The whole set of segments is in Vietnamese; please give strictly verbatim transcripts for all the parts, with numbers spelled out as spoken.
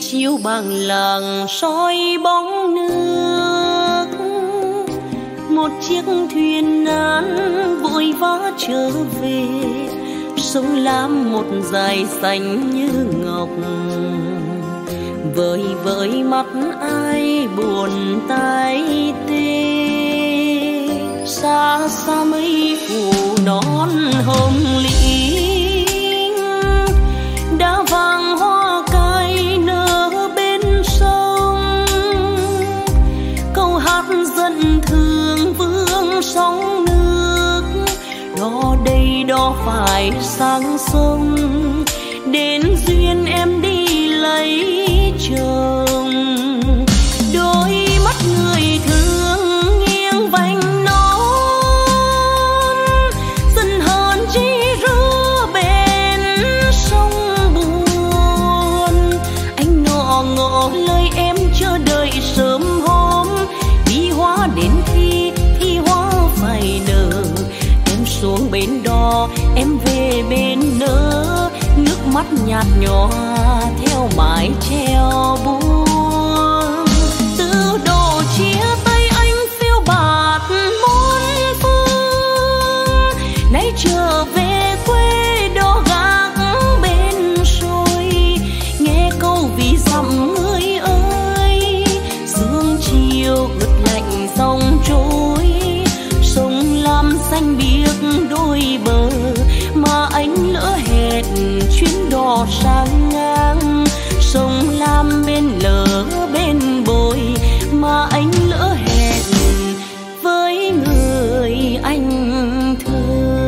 chiếu bằng làng soi bóng nước, một chiếc thuyền nan vội vã trở về, sông lam một dải xanh như ngọc. Vời vợi mắt ai buồn tai tê, xa xa mây phủ nón hồng lĩnh, đã vàng hoa cài nở bên sông. Câu hát dân thương vương sóng nước, đó đây đó phải sang sông, đến duyên em đi lấy chồng. Đôi mắt người thương nghiêng vành nón, dần hơn chi rứa bên sông buồn. Anh ngọ ngọ lời em chờ đợi sớm hôm, đi hoa đến khi thì hoa phải nở. Em xuống bên đó em về bên nỡ, nước mắt nhạt nhòa theo mái treo buông. Từ độ chia tay anh phiêu bạt muôn phương, nay trở về quê đó gác bên sôi. Nghe câu ví dặm người ơi, sương chiều ướt lạnh dòng trôi. Sông lam xanh biếc đôi bờ, mà anh lỡ hẹn chuyến đò sang ngang. Sông lam bên lỡ bên bồi, mà anh lỡ hẹn với người anh thương.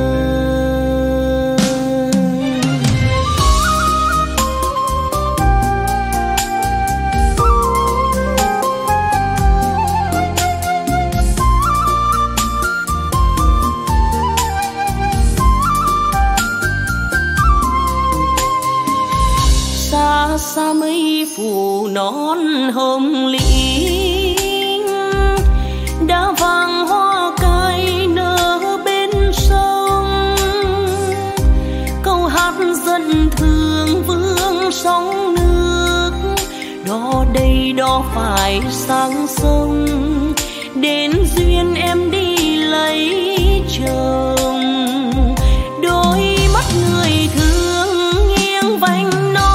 Xa xa mây phủ nón hồng lĩnh, đã vàng hoa cài nở bên sông. Câu hát dân thương vương sóng nước, đó đây đó phải sang sông, đến duyên em đi lấy chồng. Đôi mắt người thương nghiêng vành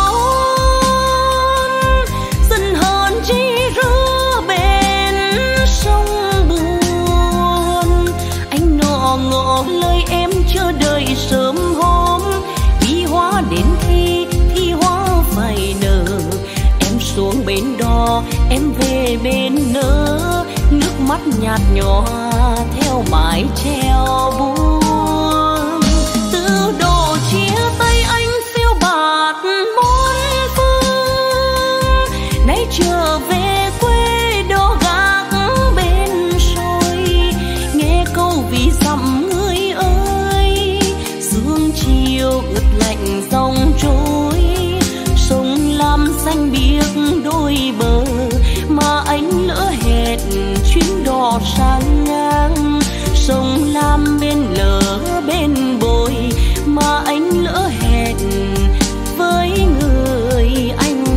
sớm hôm, đi hoa đến khi thì hoa phải nở. Em xuống bên đó em về bên nỡ, nước mắt nhạt nhòa theo mái treo buông. Từ độ chia tay anh phiêu bạt muôn phương, nay trở về quê đó gác bên sôi. Nghe câu ví dặm người ơi, sương chiều ướt lạnh dòng trôi. Sông lam xanh biếc đôi bờ, mà anh lỡ hẹn chuyến đò sang ngang. Sông lam bên lỡ bên bồi, mà anh lỡ hẹn với người anh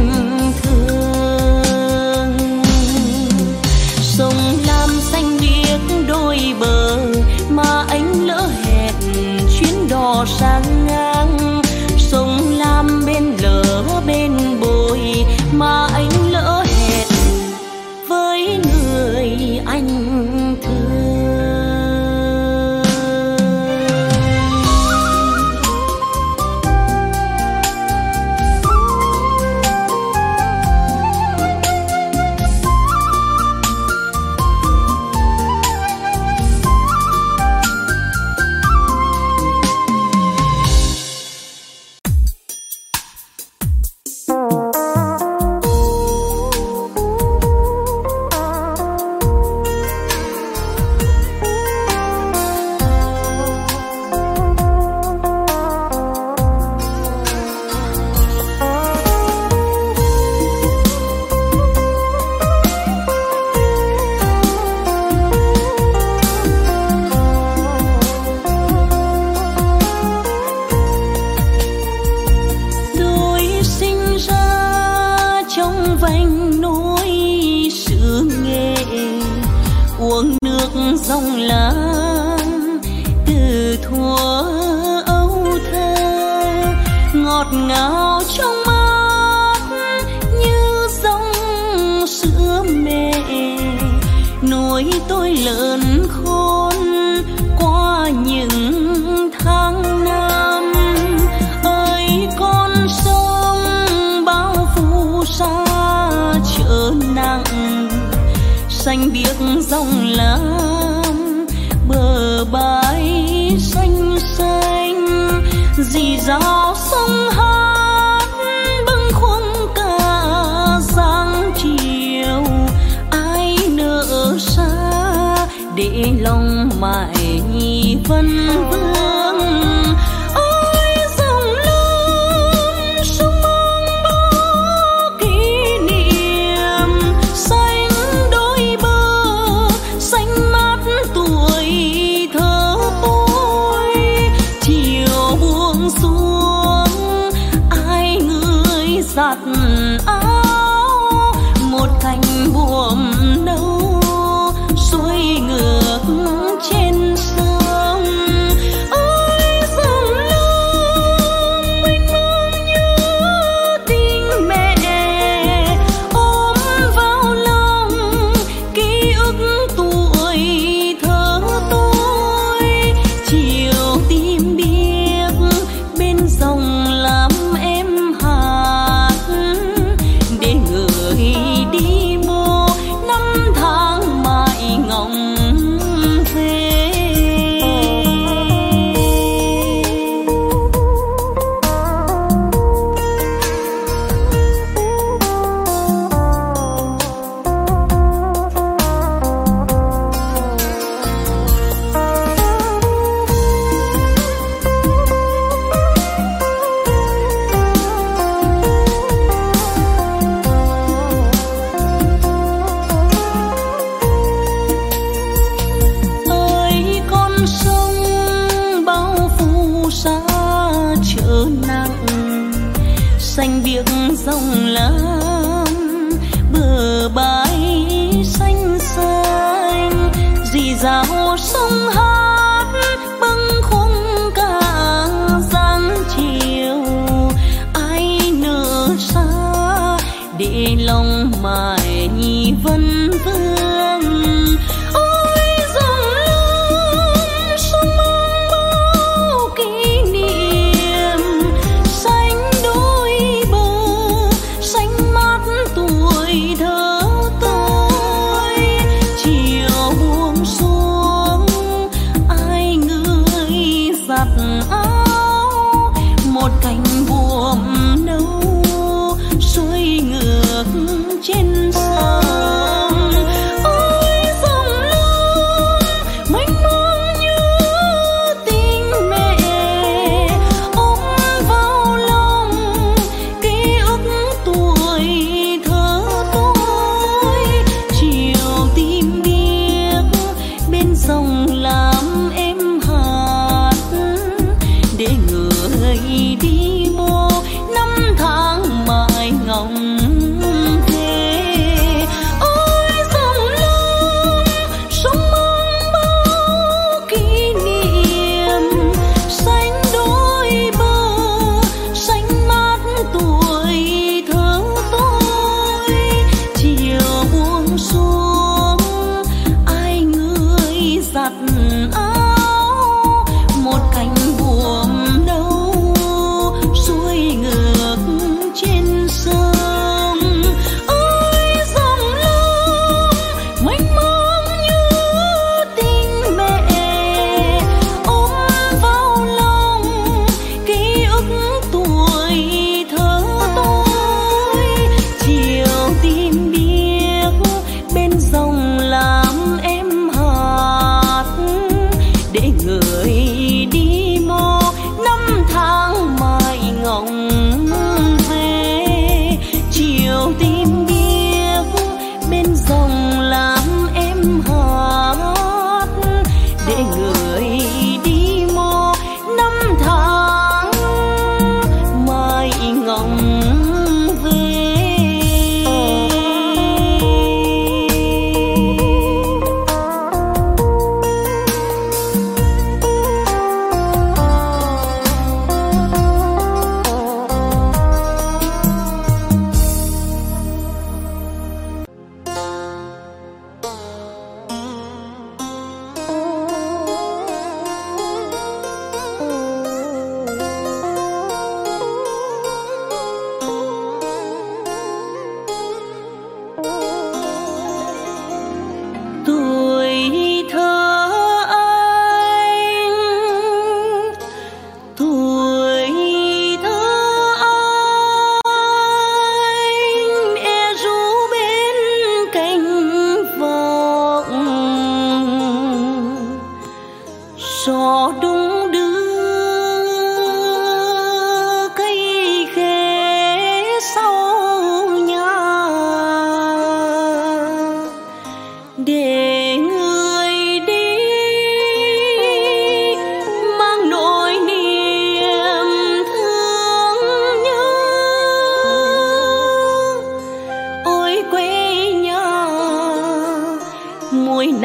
thương. Sông lam xanh biếc đôi bờ, mà anh lỡ hẹn chuyến đò sang ngang. Sông lam bên lỡ bên bồi, mà anh lỡ hẹn với người anh thương. vành núi xứ Nghệ, uống nước dòng Lam từ thuở ấu thơ, ngọt ngào trong mắt như dòng sữa mẹ, nuôi tôi lớn khôn qua những tháng năm. Ơi con sông bao phù sa chở nặng, xanh biếc dòng Lam bờ bãi xanh xanh, rì rào sông hát bâng khuâng cả dáng chiều. Ai nỡ xa để lòng mãi vân vương. Ôi dòng Lam sông mang bao kỷ niệm, xanh đôi bờ xanh mát tuổi thơ tôi. Chiều buông xuống ai người giặt áo, một cành buồm nâu xuôi ngược trên sông. Ôi dòng Lam mênh mông như tình mẹ, ôm vào lòng ký ức tuổi thơ tôi. Chiều tim biếc bên dòng Lam em hát, để người đi mô năm tháng mãi ngóng về. Ơi con sông bao phù sa chở nặng, xanh biếc dòng Lam bờ bãi xanh xanh, rì rào sông hát bâng khuâng cả dáng chiều. Ai nỡ xa để lòng mãi vân vương. Ôi dòng Lam sông mang bao kỷ niệm, xanh đôi bờ xanh mát tuổi thơ tôi. Chiều buông xuống ai người giặt áo, một cành buồm nâu xuôi ngược trên sông. Ôi dòng Lam mênh mông như tình mẹ, ôm vào lòng ký ức tuổi thơ tôi. Chiều tim biếc bên dòng Lam em hát, để người đi mô năm tháng mãi ngóng về.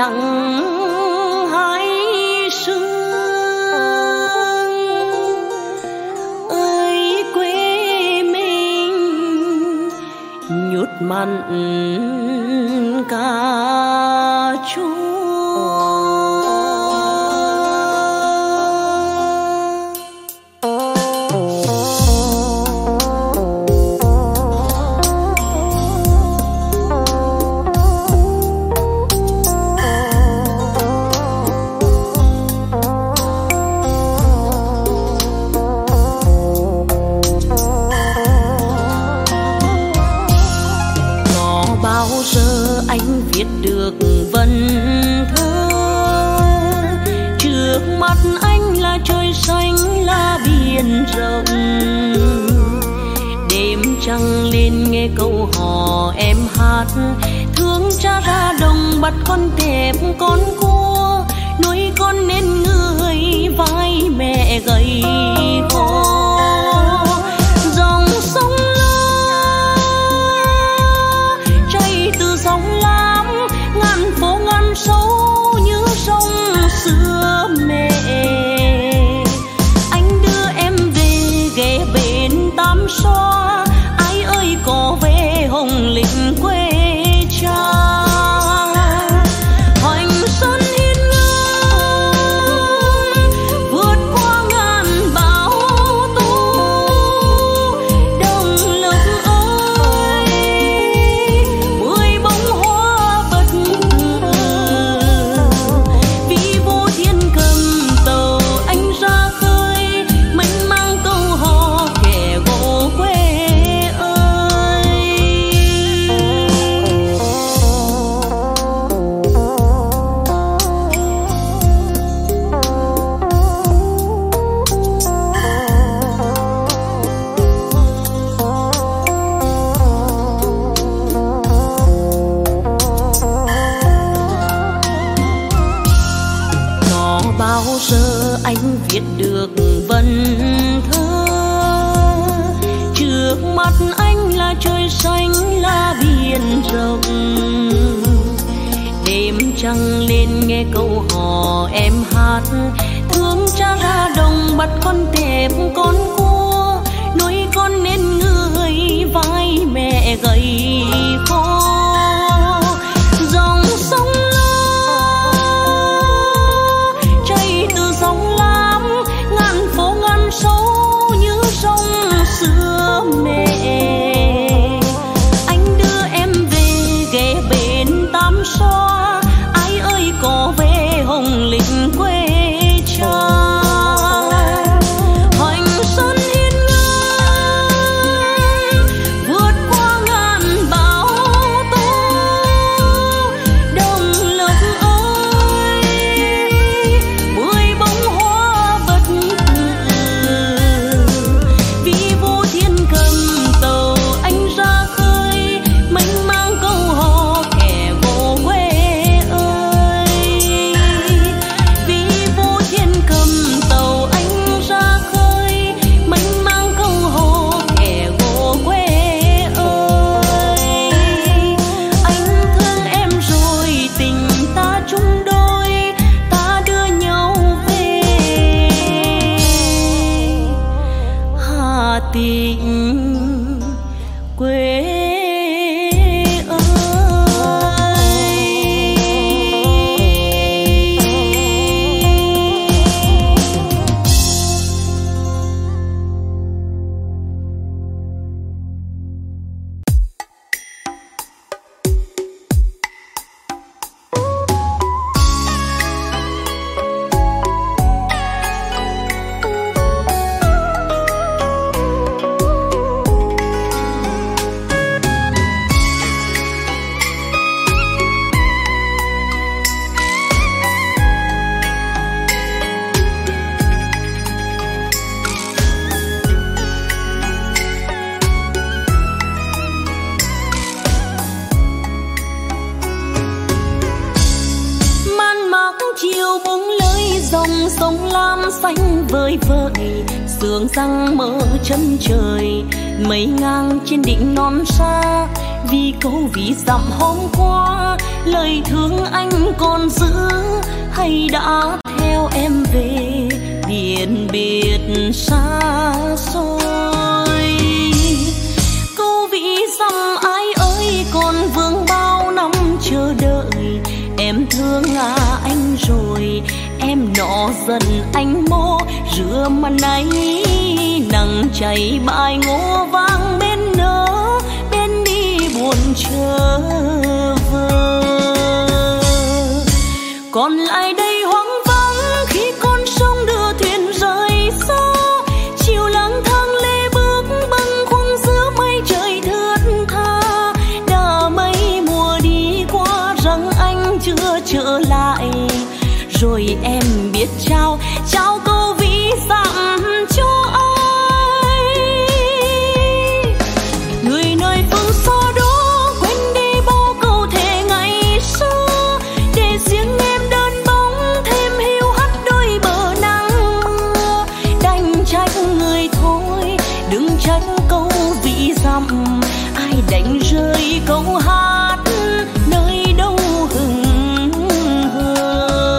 nắng hay sương ơi quê mình nhút mặn cà chua. Anh viết được vần thơ trước mắt anh là trời xanh là biển rộng, đêm trăng lên nghe câu hò em hát thương cha ra đồng bắt con tép con cua nuôi con nên người vai mẹ gầy khô. Dòng sông sâu như sông xưa mẹ, anh đưa em về ghé bên Tam Xoa, ai ơi có về Hồng Lĩnh quê cha. Hoành sơn hiên ngang vượt qua ngàn bão tố, đồng lộc ơi mười bông hoa bật bao giờ anh viết được vần thơ trước mắt anh là trời xanh là biển rộng, đêm trăng lên nghe câu hò em hát thương cha ra đồng bắt con tép con cua nuôi con nên người vai mẹ gầy khô. Dòng sông sâu như sông xưa mẹ, anh đưa em về ghé bên Tam Xoa, ai ơi có về Hồng Lĩnh quê cha. Hoành sơn hiên ngang vượt qua ngàn bão tố, đồng lộc ơi mười bông hoa bật tình quê chiều bóng lưới dòng sông lam xanh vơi vợi, sương răng mơ chân trời mây ngang trên đỉnh non xa, vì câu ví dặm hôm qua lời thương anh còn giữ hay đã theo em về biển biệt xa xôi. Câu ví dặm ai ơi còn vương bao năm chờ đợi, em thương à anh rồi em nọ dần anh mô rửa màn ấy nắng cháy bài ngô vang bên nỡ bên đi buồn chờ vơ. Còn lại đây hoang vắng khi con sông đưa thuyền rời xa, chiều lang thang lê bước bâng khuâng giữa mây trời thướt tha. Đã mấy mùa đi qua rằng anh chưa trở lại, rồi em biết trao trao câu ví dặm cho ai. Người nơi phương xa đó quên đi bao câu thề ngày xưa, để riêng em đơn bóng thêm hiu hắt đôi bờ nắng mưa. Đành trách người thôi đừng trách câu ví dặm, ai đánh rơi câu hát nơi đâu hừng hờ.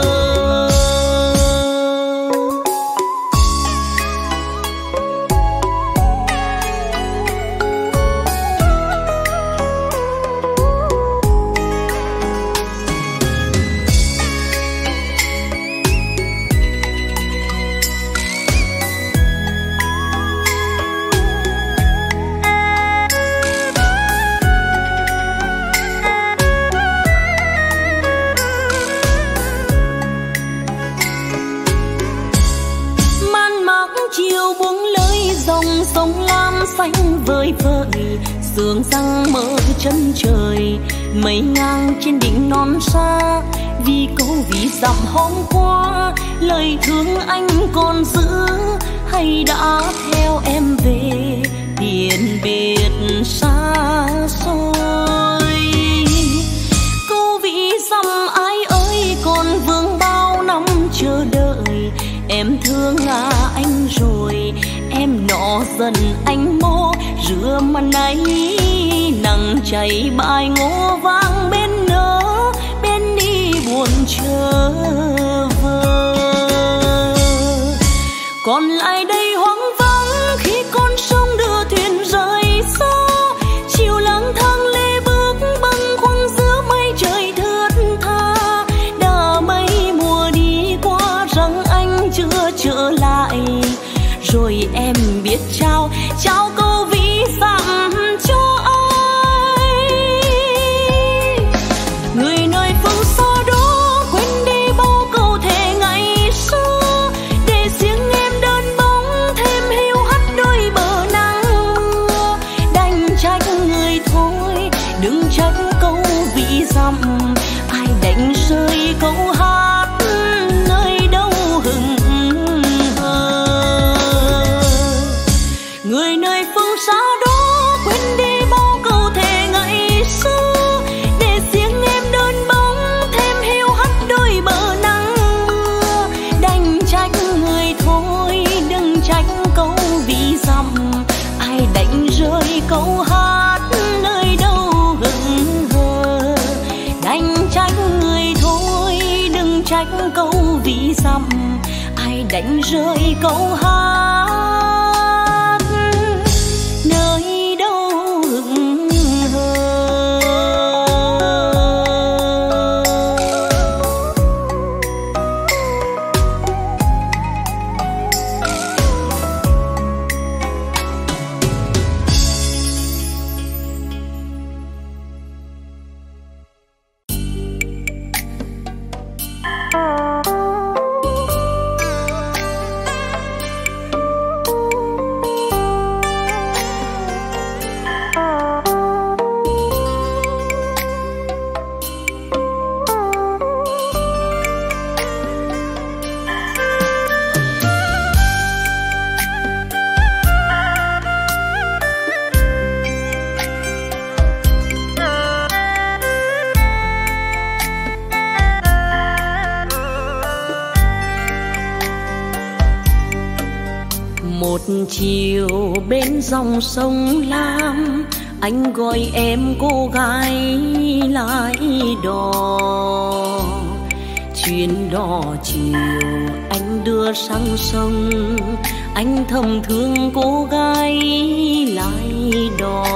Sông lam xanh vơi vợi sương răng mơ chân trời, mây ngang trên đỉnh non xa, vì câu ví dặm hôm qua lời thương anh còn giữ hay đã theo em về biển biệt xa xôi. Câu ví dặm ai ơi còn vương bao năm chờ đợi, em thương à anh rồi em nọ dần anh mô rửa màn ấy nắng cháy bài ngô vang bên nỡ bên đi buồn chờ vơ. Còn lại đây hoang vắng khi con sông đưa thuyền rời xa, chiều lang thang lê bước bâng khuâng giữa mây trời thướt tha. Đã mấy mùa đi qua rằng anh chưa trở lại, rồi em biết trao trao câu ví dặm cho ai. Người nơi phương xa đó quên đi bao câu thề ngày xưa, để riêng em đơn bóng thêm hiu hắt đôi bờ nắng mưa. Đành trách người thôi đừng trách câu ví dặm, ai đánh rơi câu hát nơi đâu hừng hờ. Người nơi phương xa đó quên đi bao câu thề ngày xưa, để riêng em đơn bóng thêm hiu hắt đôi bờ nắng mưa. Đành trách người thôi đừng trách câu ví dặm, ai đánh rơi câu hát nơi đâu hừng hờ. Đành trách người thôi đừng trách câu ví dặm, ai đánh rơi câu hát nơi đâu hừng hờ. chiều bên dòng sông Lam, anh gọi em cô gái lái đò. Chuyến đò chiều anh đưa sang sông, anh thầm thương cô gái lái đò.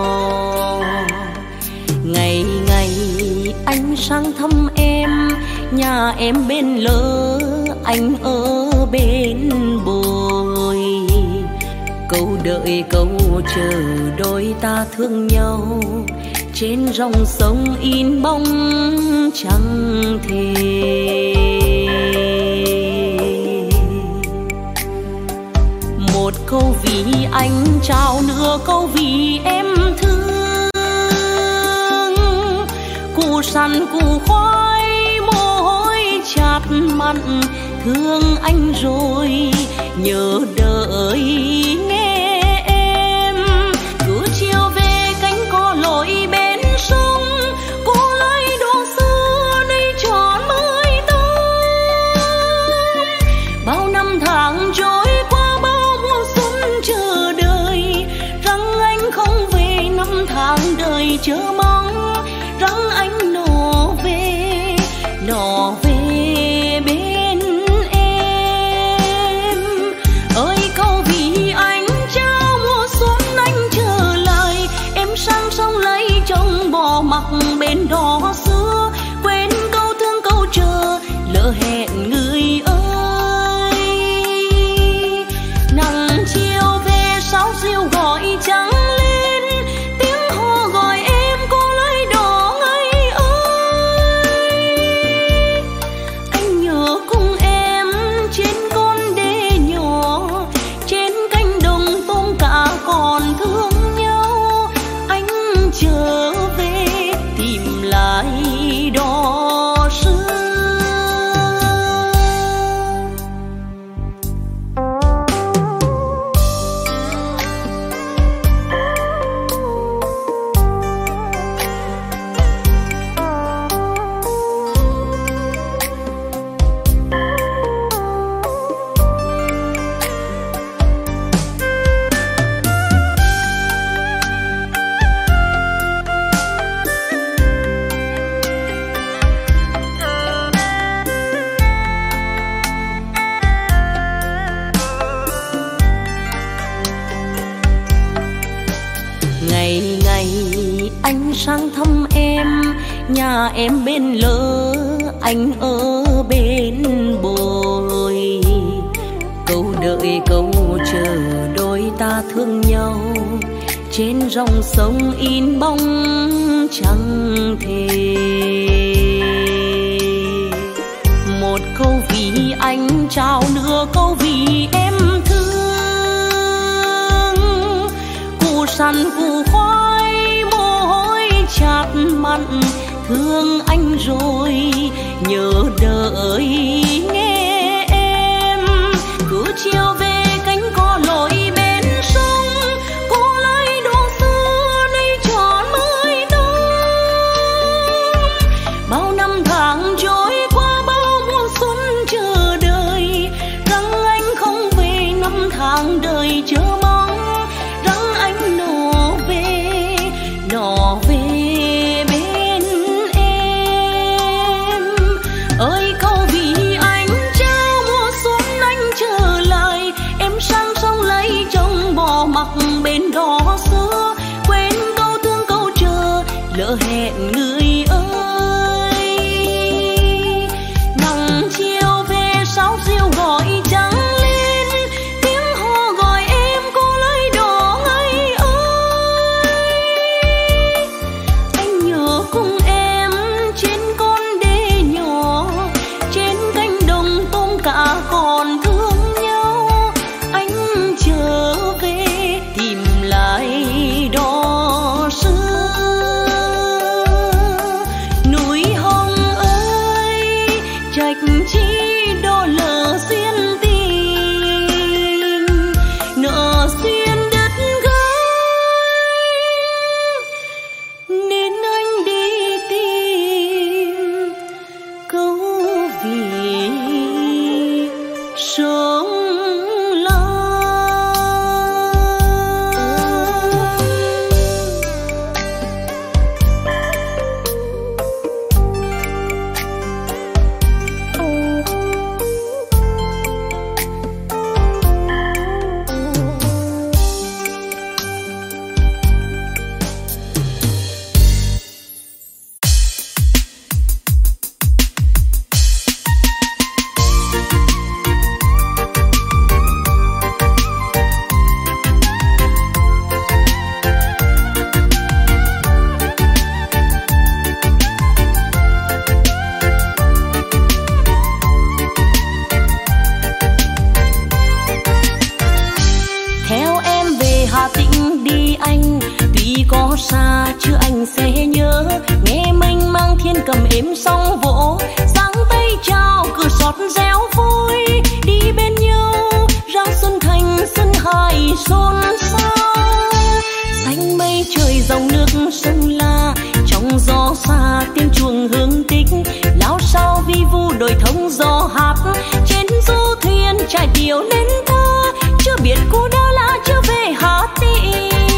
Ngày ngày anh sang thăm em, nhà em bên lỡ, anh ở bên bồi. Câu đợi câu chờ đôi ta thương nhau, trên dòng sông in bóng trăng thề. Một câu vì anh trao, nửa câu vì em thương. Củ sắn củ khoai mồ hôi chát mặn, thương anh rồi nhớ đợi nghe em. Cứ chiều về cánh cò lội bên sông, cô lấy đồ xưa đây tròn mới tóc. Bao năm tháng trôi qua, bao mùa xuân chờ đợi, rằng anh không về. Năm tháng đời chờ mong, rằng anh nọ về, nọ về bên em. Ơi câu vì anh trao mùa xuân anh trở lại, em sang sông lấy chồng bỏ mặc bên đò xưa. Quên câu thương câu chờ, lỡ hẹn người ơi. Nắng chiều về sáu diều gọi trắng lên, tiếng hò gọi em cô lấy đò ngày ơi. Anh nhớ cùng em trên con đê nhỏ, trên cánh đồng tôm cá còn thương nhau. Anh trở về tìm lại đò xưa. Ngày ngày anh sang thăm em, nhà em bên lỡ, anh ở bên bồi. Câu đợi câu chờ đôi ta thương nhau, trên dòng sông in bóng trăng thề. Một câu vì anh trao, nửa câu vì em thương. Củ sắn củ khoai mồ hôi chát mặn, thương anh rồi nhớ đợi nghe em. Cứ chiều về cánh cò lội bên sông, cô lấy đồ xưa đây tròn mới tóc. Bao năm tháng trôi qua, bao mùa xuân chờ đợi, rằng anh không về. Năm tháng đời chờ mong, rằng anh nọ về, nọ về bên em. Ơi câu vì anh trao mùa xuân anh trở lại, xa chứ anh sẽ nhớ, nghe mênh mang thiên cầm êm sóng vỗ, giang tay chào cửa xót réo vui, đi bên nhau ra xuân thành xuân hải xôn xao. Xanh mây trời dòng nước sông La, trong gió xa tiếng chuông hương tích, lao sao vi vu đồi thông gió hát, trên du thuyền trải điều nên thơ, chưa biết cô đau lá chưa về Hà Tĩnh.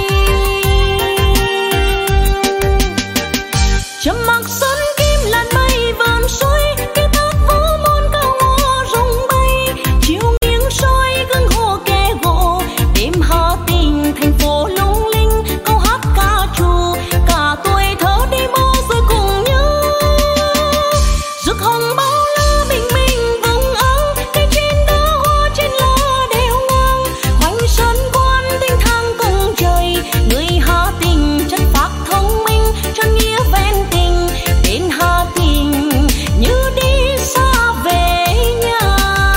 Trầm mặc xuân kim làn mây vờn suối, cây thác vũ môn cao ngô rung bay, chiều nghiêng soi gương hồ kẻ gỗ, đêm Hà Tĩnh thành phố lung linh, câu hát ca trù cả tuổi thơ đi mơ rồi cùng nhau. Rực hồng bao la bình minh vầng áo, cây trên đá hoa trên lá đeo ngang, hoành sơn quan tinh thang cùng trời, người Hà Tĩnh chất phác thông minh, chân nghĩa ven tình, đến Hà Tĩnh như đi xa về nhà.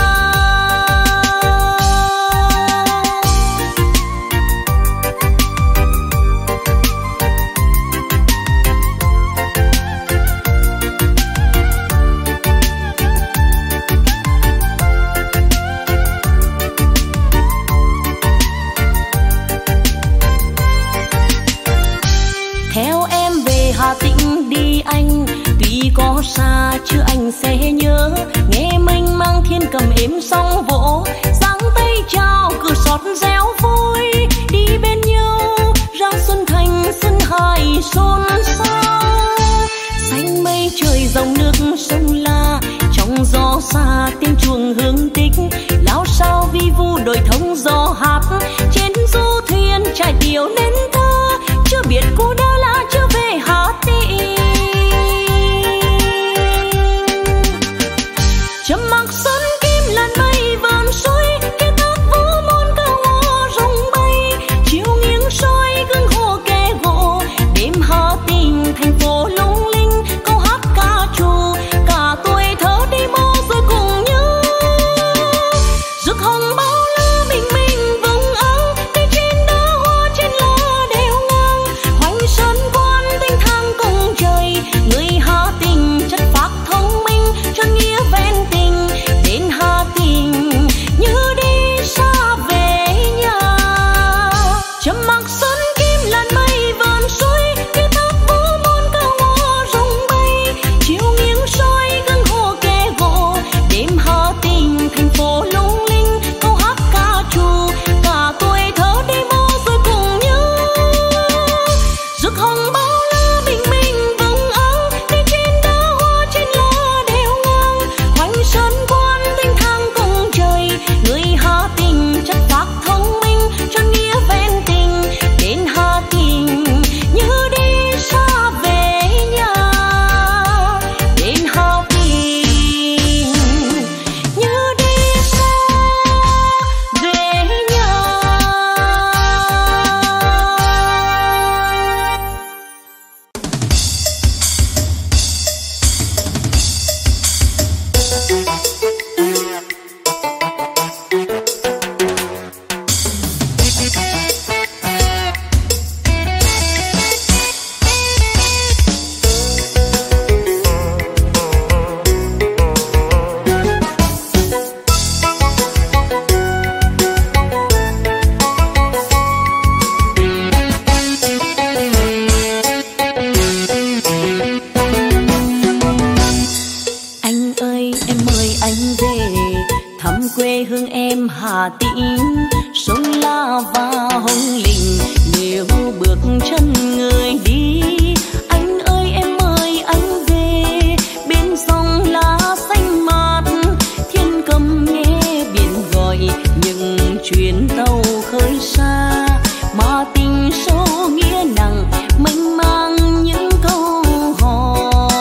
Theo em về Hà Tĩnh đi anh, tuy có xa chứ anh sẽ nhớ, nghe mênh mang thiên cầm êm sóng vỗ, giang tay chào cửa xót réo vui, đi bên nhau ra xuân thành xuân hải xôn xao. Xanh mây trời dòng nước sông La, trong gió xa tiếng chuông hương tích, lao sao vi vu đồi thông gió hát, trên du thuyền trải điều nên thơ, chưa biết cô đau lá chưa về Hà Tĩnh. Trầm mặc xuân kim làn mây vờn suối, cây thác vũ môn cao ngô rung bay, chiều nghiêng soi gương hồ kẻ gỗ, đêm Hà Tĩnh thành phố lung linh, câu hát ca trù cả tuổi thơ đi mơ rồi cùng nhau. Rực hồng bao la bình minh vầng áo, cây trên đá hoa trên lá đeo ngang, hoành sơn quan tinh thang cùng trời, người Hà Tĩnh chất phác thông minh, chân nghĩa ven tình, đến Hà Tĩnh như đi xa về nhà. Trầm mặc xuân kim làn mây vờn suối, cây thác vũ môn cao ngô rung bay, chiều nghiêng soi gương hồ kẻ gỗ, đêm Hà Tĩnh thành phố lung linh, câu hát ca trù cả tuổi thơ đi mơ rồi cùng nhau. Rực hồng bao la bình minh vầng áo, cây trên đá hoa trên lá đeo ngang, hoành sơn quan tinh thang cùng trời, người Hà Tĩnh chất phác thông minh, chân nghĩa ven tình, đến Hà Tĩnh như đi xa về nhà, đến Hà Tĩnh như đi xa về nhà. Anh ơi em mời anh về thăm quê hương em Hà Tĩnh, sông La và Hồng Lĩnh, nếu bước chân người đi. Anh ơi em mời anh về bên dòng lá xanh mát, thiên cầm nghe biển gọi những chuyến tàu khơi xa, mà tình sâu nghĩa nặng mênh mang những câu hò.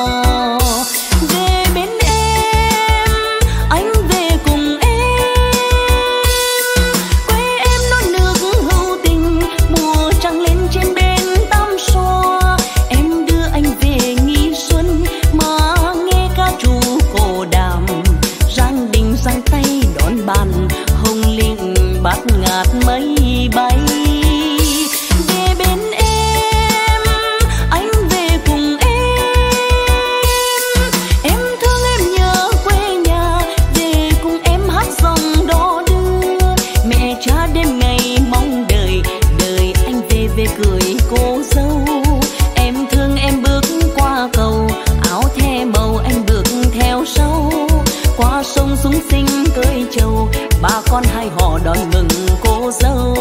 Về bên em, anh về cùng em, quê em non nước hữu tình, mùa trăng lên trên bên về cưới cô dâu. Em thương em bước qua cầu, áo the màu anh bước theo sau. Qua sông súng sinh cơi trầu, ba con hai họ đón mừng cô dâu.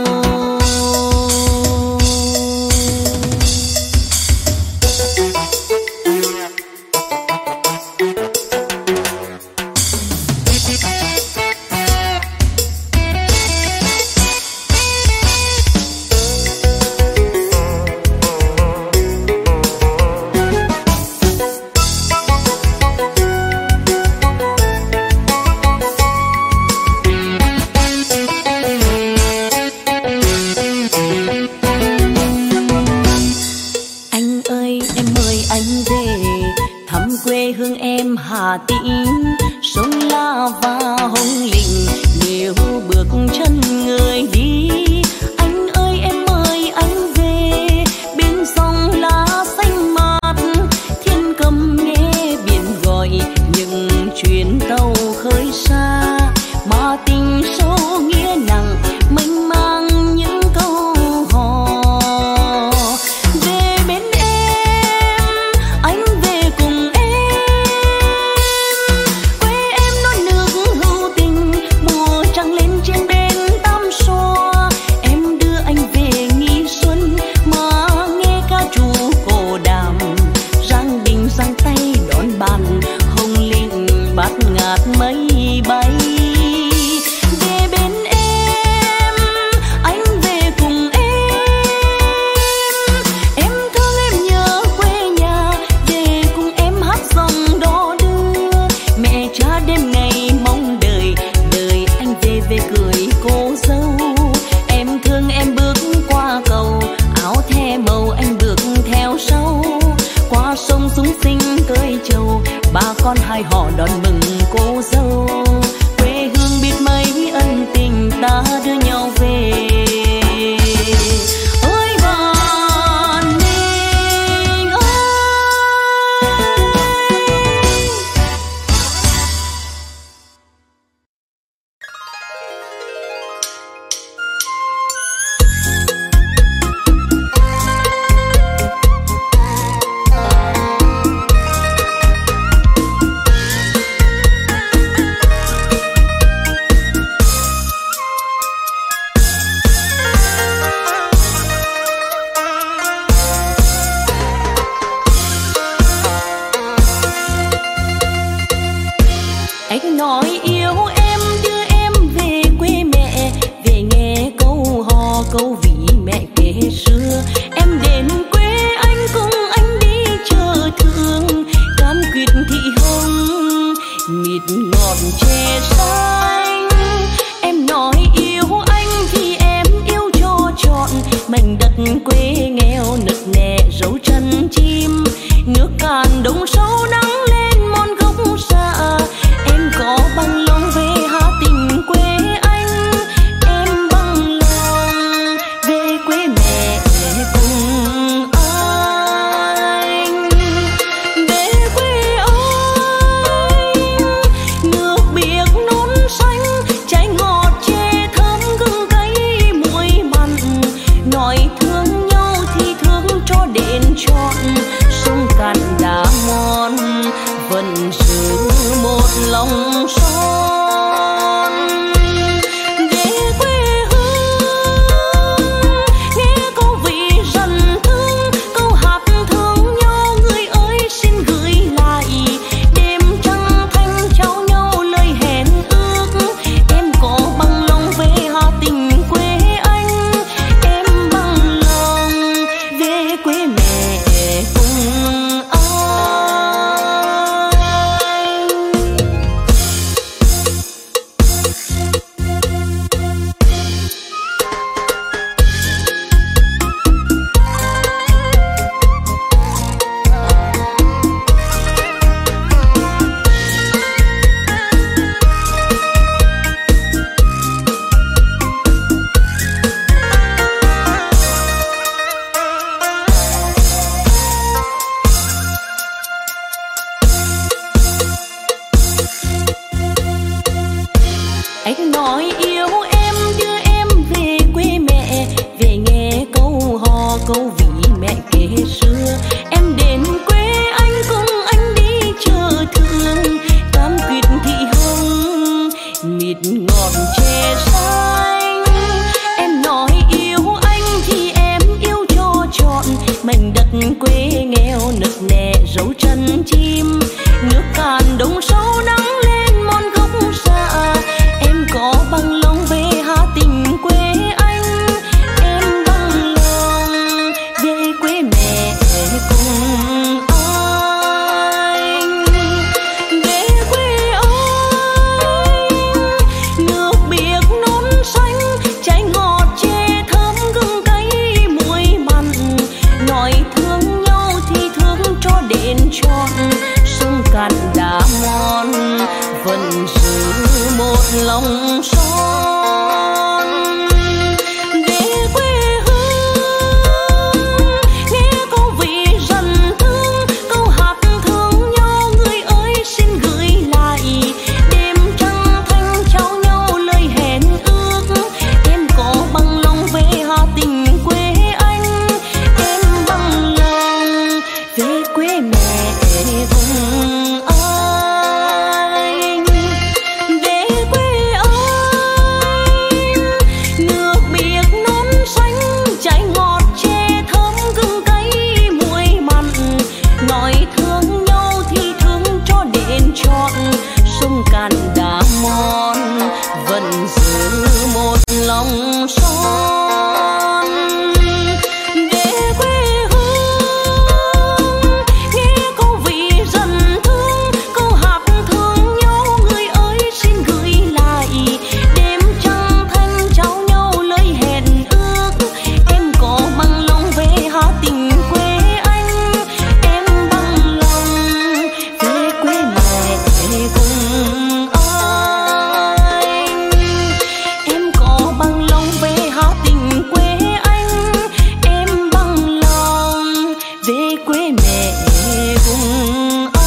Hà Tĩnh sông La và Hồng Lĩnh, nếu bước chân người đi. Anh ơi em ơi anh về bên sông lá xanh mát, thiên cầm nghe biển gọi những chuyến tàu khơi xa, mà tình sâu nghĩa nặng mênh mang những câu hò. Về bên em anh về cùng em, mây bay. Về bên em anh về cùng em, em thương em nhớ quê nhà, về cùng em hát dòng đò đưa. Mẹ cha đêm ngày mong đợi, đợi anh về về cưới cô dâu. Em thương em bước qua cầu, áo the màu anh bước theo sau. Qua sông súng sinh cơi trầu, ba con hai họ đón mừng cô dâu. Quê hương biết mấy ân tình ta đưa nhau về. Ôi bạn mình ơi, anh nói yêu em đưa em về quê mẹ, về nghe câu hò câu ví mẹ kể xưa. Em đến quê anh cùng anh đi chờ thương, cam quýt thị hồng mịt ngọt chè xanh. Em nói yêu anh thì em yêu cho trọn mảnh đất quê nghèo nứt nẻ dấu chân chim. Nước cạn đông sâu nắng lên mòn gốc xa, em có bằng lòng về Hà Tĩnh quê anh. Em bằng lòng về quê mẹ cùng anh. Về quê anh nước biếc nón xanh, trái ngọt chè thơm gừng cay muối mặn. Nói thương nhau thì thương cho đến trọn, sông cạn đá mòn vẫn giữ một lòng son. Về quê hương nghe câu vị dần thương, câu hát thương nhau người ơi xin gửi lại. Đêm trăng thanh trao nhau lời hẹn ước, em có bằng lòng về Hà Tĩnh quê anh. Em bằng lòng về quê mẹ cùng anh. câu ví mẹ kể xưa. Em đến quê anh cùng anh đi chờ thương, cam quýt thị hồng mịt ngọt chè xanh. Em nói yêu anh thì em yêu cho trọn mảnh đất quê nghèo nức nẻ dấu chân chim. Nước cạn đông sâu nắng lên mòn gốc xa, em có bằng lòng về hà tình quê anh. Em bằng lòng về quê mẹ cùng anh, về quê anh. Nước biếc nón xanh, trái ngọt chè thơm gừng cay muối mặn. Nói thương nhau thì thương cho đến trọn, sông cạn đá mòn vẫn giữ một lòng son. Về quê hương nghe câu vị dần thương, câu hát thương nhau người ơi xin gửi lại. Đêm trăng thanh trao nhau lời hẹn ước, em có bằng lòng về hà tình quê anh. Em bằng lòng về quê mẹ cùng anh, về quê anh. Nước biếc nón xanh, trái ngọt chè thơm gừng cay muối mặn. Nói thương nhau thì thương cho đến trọn, sông cạn đá mòn vẫn giữ một lòng son. Về quê hương nghe câu vị dần thương, câu hát thương nhau người ơi xin gửi lại. Đêm trăng thanh trao nhau lời hẹn ước, em có bằng lòng về hà tình quê anh. Em bằng lòng về quê mẹ cùng anh, em có bằng lòng về hà tình quê anh. Em bằng lòng về quê mẹ cùng anh.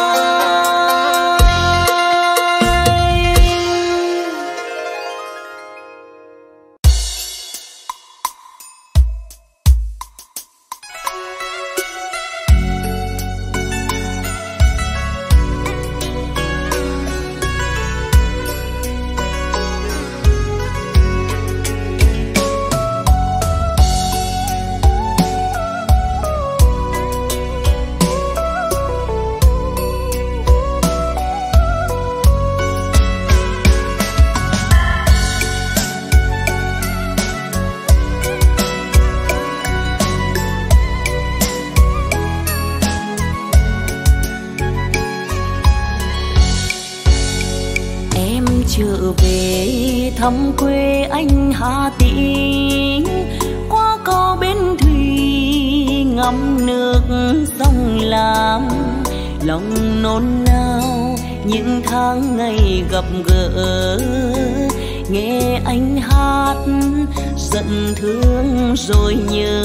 Em trở về thăm quê anh Hà Tĩnh, qua cầu bến thủy ngắm nước sông Lam. Lòng nôn nao những tháng ngày gặp gỡ, nghe anh hát giận thương rồi nhớ.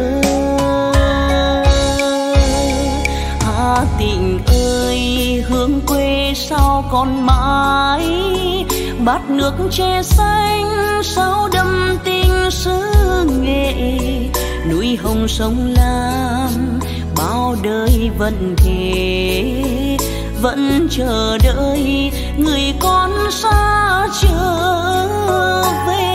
Hà Tĩnh ơi hương quê sao còn mãi, bát nước chè xanh sao đậm tình xứ nghệ. Núi hồng sông Lam bao đời vẫn thế, vẫn chờ đợi người con xa trở về.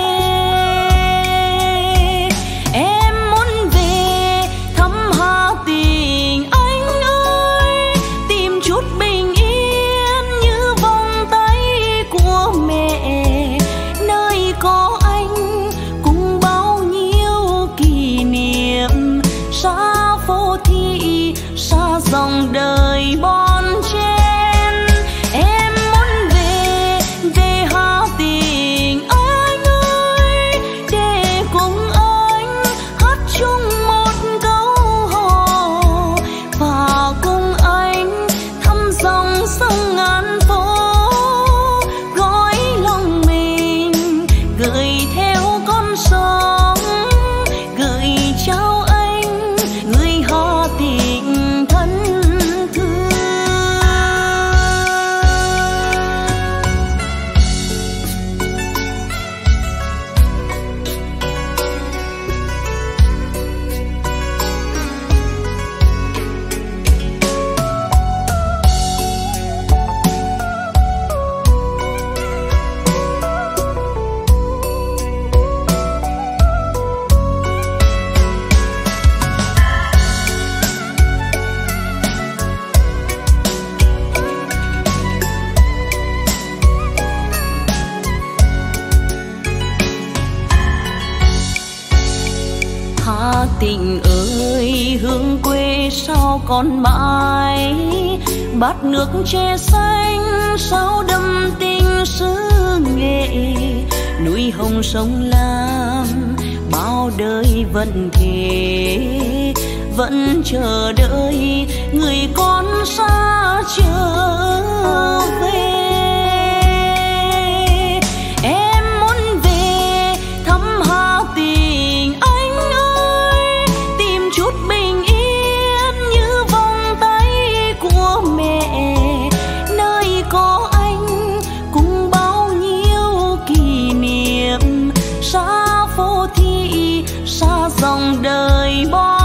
Em muốn về thăm Hà Tĩnh anh ơi, tìm chút bình yên như vòng tay của mẹ, nơi có anh cùng bao nhiêu kỷ niệm. Xa phố thị xa dòng đời bon chen, em muốn về về Hà Tĩnh anh ơi, để cùng anh hát chung một câu hò, và cùng anh thăm dòng sông ngàn phố, gói lòng mình gửi theo con sông, gửi trao anh người Hà Tĩnh thân thương. Hà Tĩnh ơi hương quê sao còn mãi, bát nước tre xanh sao đậm tình xứ nghệ. Núi hồng sông Lam bao đời vẫn thế, vẫn chờ đợi người con xa trở về. Em muốn về thăm Hà Tĩnh anh ơi, tìm chút bình yên như vòng tay của mẹ, nơi có anh cùng bao nhiêu kỷ niệm, xa phố thị xa dòng đời bỏ.